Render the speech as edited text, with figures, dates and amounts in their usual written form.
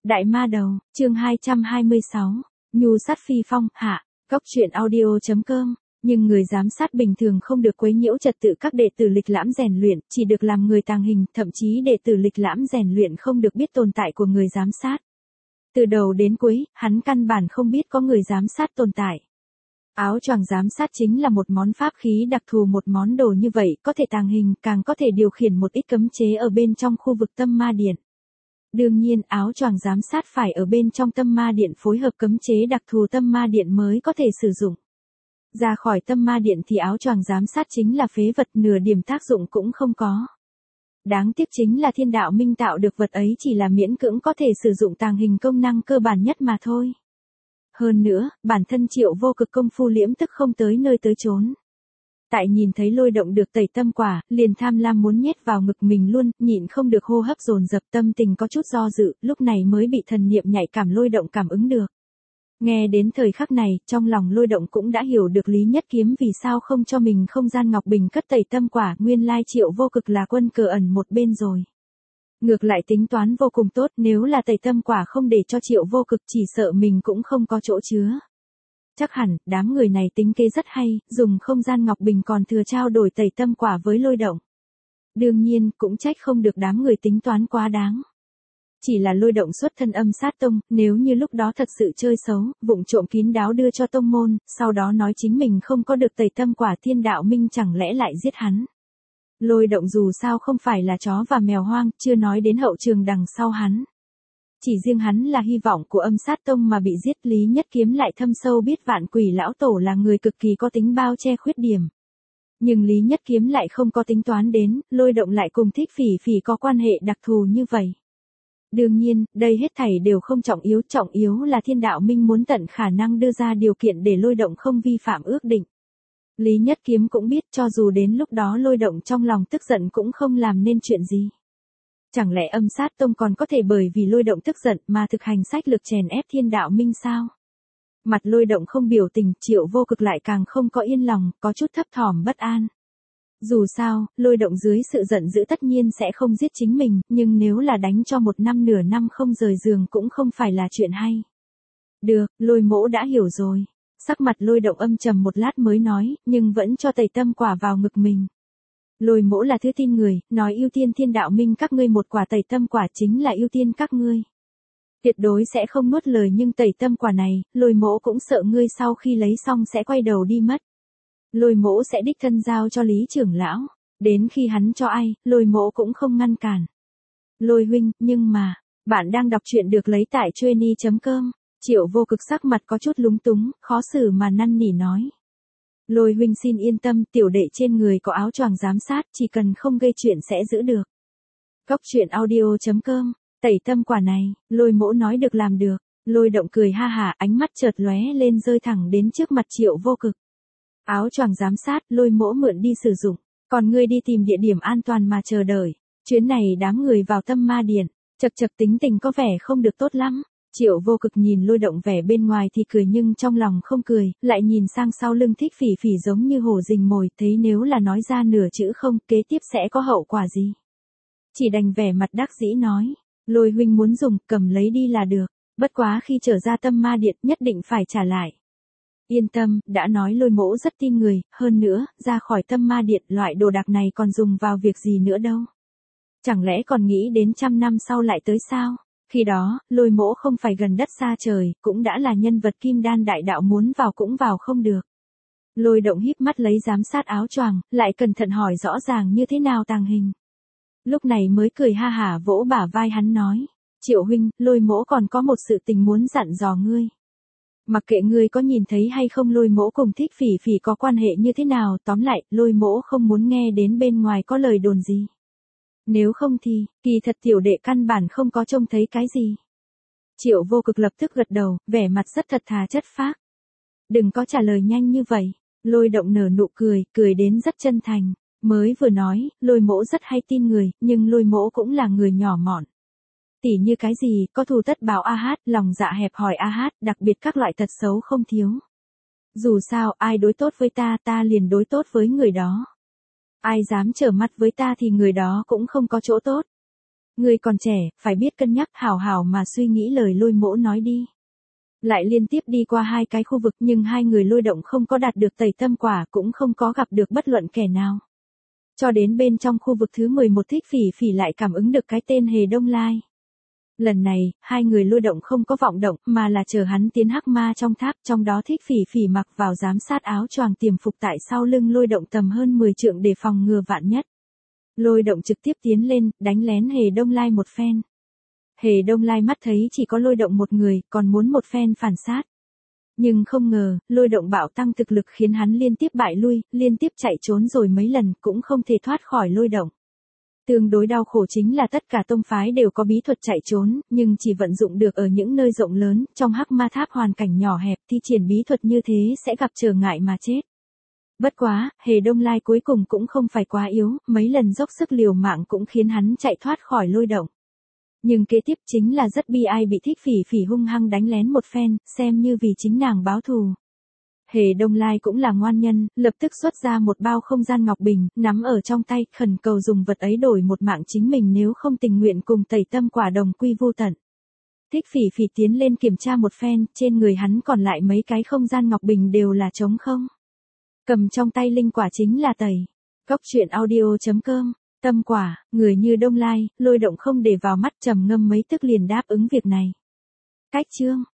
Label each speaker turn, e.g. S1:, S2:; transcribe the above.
S1: Đại ma đầu, chương 226, nhu sát phi phong, hạ, góc truyện audio.com, nhưng người giám sát bình thường không được quấy nhiễu trật tự các đệ tử lịch lãm rèn luyện, chỉ được làm người tàng hình, thậm chí đệ tử lịch lãm rèn luyện không được biết tồn tại của người giám sát. Từ đầu đến cuối, hắn căn bản không biết có người giám sát tồn tại. Áo choàng giám sát chính là một món pháp khí đặc thù, một món đồ như vậy, có thể tàng hình, càng có thể điều khiển một ít cấm chế ở bên trong khu vực tâm ma điện. Đương nhiên, áo choàng giám sát phải ở bên trong tâm ma điện phối hợp cấm chế đặc thù tâm ma điện mới có thể sử dụng. Ra khỏi tâm ma điện thì áo choàng giám sát chính là phế vật, nửa điểm tác dụng cũng không có. Đáng tiếc chính là Thiên Đạo Minh tạo được vật ấy chỉ là miễn cưỡng có thể sử dụng tàng hình công năng cơ bản nhất mà thôi. Hơn nữa, bản thân Triệu Vô Cực công phu liễm tức không tới nơi tới chốn. Tại nhìn thấy Lôi Động được tẩy tâm quả, liền tham lam muốn nhét vào ngực mình luôn, nhịn không được hô hấp dồn dập, tâm tình có chút do dự, lúc này mới bị thần niệm nhạy cảm Lôi Động cảm ứng được. Nghe đến thời khắc này, trong lòng Lôi Động cũng đã hiểu được Lý Nhất Kiếm vì sao không cho mình không gian ngọc bình cất tẩy tâm quả, nguyên lai Triệu Vô Cực là quân cờ ẩn một bên rồi. Ngược lại tính toán vô cùng tốt, nếu là tẩy tâm quả không để cho Triệu Vô Cực chỉ sợ mình cũng không có chỗ chứa. Chắc hẳn, đám người này tính kế rất hay, dùng không gian ngọc bình còn thừa trao đổi tẩy tâm quả với Lôi Động. Đương nhiên, cũng trách không được đám người tính toán quá đáng. Chỉ là Lôi Động xuất thân âm sát tông, nếu như lúc đó thật sự chơi xấu, vụng trộm kín đáo đưa cho tông môn, sau đó nói chính mình không có được tẩy tâm quả, Thiên Đạo Minh chẳng lẽ lại giết hắn. Lôi Động dù sao không phải là chó và mèo hoang, chưa nói đến hậu trường đằng sau hắn. Chỉ riêng hắn là hy vọng của âm sát tông mà bị giết, Lý Nhất Kiếm lại thâm sâu biết Vạn Quỷ lão tổ là người cực kỳ có tính bao che khuyết điểm. Nhưng Lý Nhất Kiếm lại không có tính toán đến, Lôi Động lại cùng Thích Phỉ Phỉ có quan hệ đặc thù như vậy. Đương nhiên, đây hết thảy đều không trọng yếu là Thiên Đạo Minh muốn tận khả năng đưa ra điều kiện để Lôi Động không vi phạm ước định. Lý Nhất Kiếm cũng biết cho dù đến lúc đó Lôi Động trong lòng tức giận cũng không làm nên chuyện gì. Chẳng lẽ âm sát tông còn có thể bởi vì Lôi Động tức giận mà thực hành sách lược chèn ép Thiên Đạo Minh sao? Mặt Lôi Động không biểu tình, Triệu Vô Cực lại càng không có yên lòng, có chút thấp thỏm bất an. Dù sao, Lôi Động dưới sự giận dữ tất nhiên sẽ không giết chính mình, nhưng nếu là đánh cho một năm nửa năm không rời giường cũng không phải là chuyện hay. Được, Lôi mỗ đã hiểu rồi. Sắc mặt Lôi Động âm trầm một lát mới nói, nhưng vẫn cho tẩy tâm quả vào ngực mình. Lôi mỗ là thứ tin người, nói ưu tiên Thiên Đạo Minh các ngươi một quả tẩy tâm quả chính là ưu tiên các ngươi. Tuyệt đối sẽ không nuốt lời, nhưng tẩy tâm quả này, Lôi mỗ cũng sợ ngươi sau khi lấy xong sẽ quay đầu đi mất. Lôi mỗ sẽ đích thân giao cho Lý trưởng lão, đến khi hắn cho ai, Lôi mỗ cũng không ngăn cản. Lôi huynh, nhưng mà, bạn đang đọc truyện được lấy tại trueni.com, Triệu Vô Cực sắc mặt có chút lúng túng, khó xử mà năn nỉ nói. Lôi huynh xin yên tâm, tiểu đệ trên người có áo choàng giám sát, chỉ cần không gây chuyện sẽ giữ được. Góc truyện audio.com, tẩy tâm quả này, Lôi mỗ nói được làm được. Lôi Động cười ha hả, ánh mắt chợt lóe lên rơi thẳng đến trước mặt Triệu Vô Cực. Áo choàng giám sát, Lôi mỗ mượn đi sử dụng, còn ngươi đi tìm địa điểm an toàn mà chờ đợi. Chuyến này đám người vào tâm ma điện, chật tính tình có vẻ không được tốt lắm. Triệu Vô Cực nhìn Lôi Động vẻ bên ngoài thì cười nhưng trong lòng không cười, lại nhìn sang sau lưng Thích Phỉ Phỉ giống như hổ rình mồi, thấy nếu là nói ra nửa chữ không, kế tiếp sẽ có hậu quả gì. Chỉ đành vẻ mặt đắc dĩ nói, Lôi huynh muốn dùng, cầm lấy đi là được, bất quá khi trở ra tâm ma điện nhất định phải trả lại. Yên tâm, đã nói Lôi mỗ rất tin người, hơn nữa, ra khỏi tâm ma điện loại đồ đạc này còn dùng vào việc gì nữa đâu. Chẳng lẽ còn nghĩ đến 100 năm sau lại tới sao? Khi đó, Lôi mỗ không phải gần đất xa trời, cũng đã là nhân vật kim đan đại đạo, muốn vào cũng vào không được. Lôi Động híp mắt lấy giám sát áo choàng, lại cẩn thận hỏi rõ ràng như thế nào tàng hình. Lúc này mới cười ha hả vỗ bả vai hắn nói, Triệu huynh, Lôi mỗ còn có một sự tình muốn dặn dò ngươi. Mặc kệ ngươi có nhìn thấy hay không, Lôi mỗ cùng Thích Phỉ Phỉ có quan hệ như thế nào, tóm lại, Lôi mỗ không muốn nghe đến bên ngoài có lời đồn gì. Nếu không thì, kỳ thật tiểu đệ căn bản không có trông thấy cái gì. Triệu Vô Cực lập tức gật đầu, vẻ mặt rất thật thà chất phác. Đừng có trả lời nhanh như vậy. Lôi Động nở nụ cười, cười đến rất chân thành. Mới vừa nói, Lôi mỗ rất hay tin người, nhưng Lôi mỗ cũng là người nhỏ mọn. Tỉ như cái gì, có thù tất báo lòng dạ hẹp hòi đặc biệt các loại tật xấu không thiếu. Dù sao, ai đối tốt với ta, ta liền đối tốt với người đó. Ai dám trở mặt với ta thì người đó cũng không có chỗ tốt. Ngươi còn trẻ, phải biết cân nhắc, hảo hảo mà suy nghĩ lời Lôi Mỗ nói đi. Lại liên tiếp đi qua 2 cái khu vực nhưng 2 người Lôi Động không có đạt được tẩy tâm quả, cũng không có gặp được bất luận kẻ nào. Cho đến bên trong khu vực thứ 11 Thích Phỉ Phỉ lại cảm ứng được cái tên Hề Đông Lai. Lần này, 2 người Lôi Động không có vọng động mà là chờ hắn tiến hắc ma trong tháp, trong đó Thích Phỉ Phỉ mặc vào giám sát áo choàng tiềm phục tại sau lưng Lôi Động tầm hơn 10 trượng để phòng ngừa vạn nhất. Lôi Động trực tiếp tiến lên, đánh lén Hề Đông Lai một phen. Hề Đông Lai mắt thấy chỉ có Lôi Động một người, còn muốn một phen phản sát. Nhưng không ngờ, Lôi Động bạo tăng thực lực khiến hắn liên tiếp bại lui, liên tiếp chạy trốn rồi mấy lần cũng không thể thoát khỏi Lôi Động. Tương đối đau khổ chính là tất cả tông phái đều có bí thuật chạy trốn, nhưng chỉ vận dụng được ở những nơi rộng lớn, trong hắc ma tháp hoàn cảnh nhỏ hẹp thi triển bí thuật như thế sẽ gặp trở ngại mà chết. Bất quá, Hề Đông Lai cuối cùng cũng không phải quá yếu, mấy lần dốc sức liều mạng cũng khiến hắn chạy thoát khỏi Lôi Động. Nhưng kế tiếp chính là rất bi ai bị Thích Phỉ Phỉ hung hăng đánh lén một phen, xem như vì chính nàng báo thù. Hề Đông Lai cũng là ngoan nhân, lập tức xuất ra một bao không gian ngọc bình, nắm ở trong tay, khẩn cầu dùng vật ấy đổi một mạng chính mình nếu không tình nguyện cùng tẩy tâm quả đồng quy vô tận. Thích Phỉ Phỉ tiến lên kiểm tra một phen, trên người hắn còn lại mấy cái không gian ngọc bình đều là trống không. Cầm trong tay linh quả chính là tẩy. Cốc truyện audio.com, tâm quả, người như Đông Lai, Lôi Động không để vào mắt, trầm ngâm mấy tức liền đáp ứng việc này. Cách chương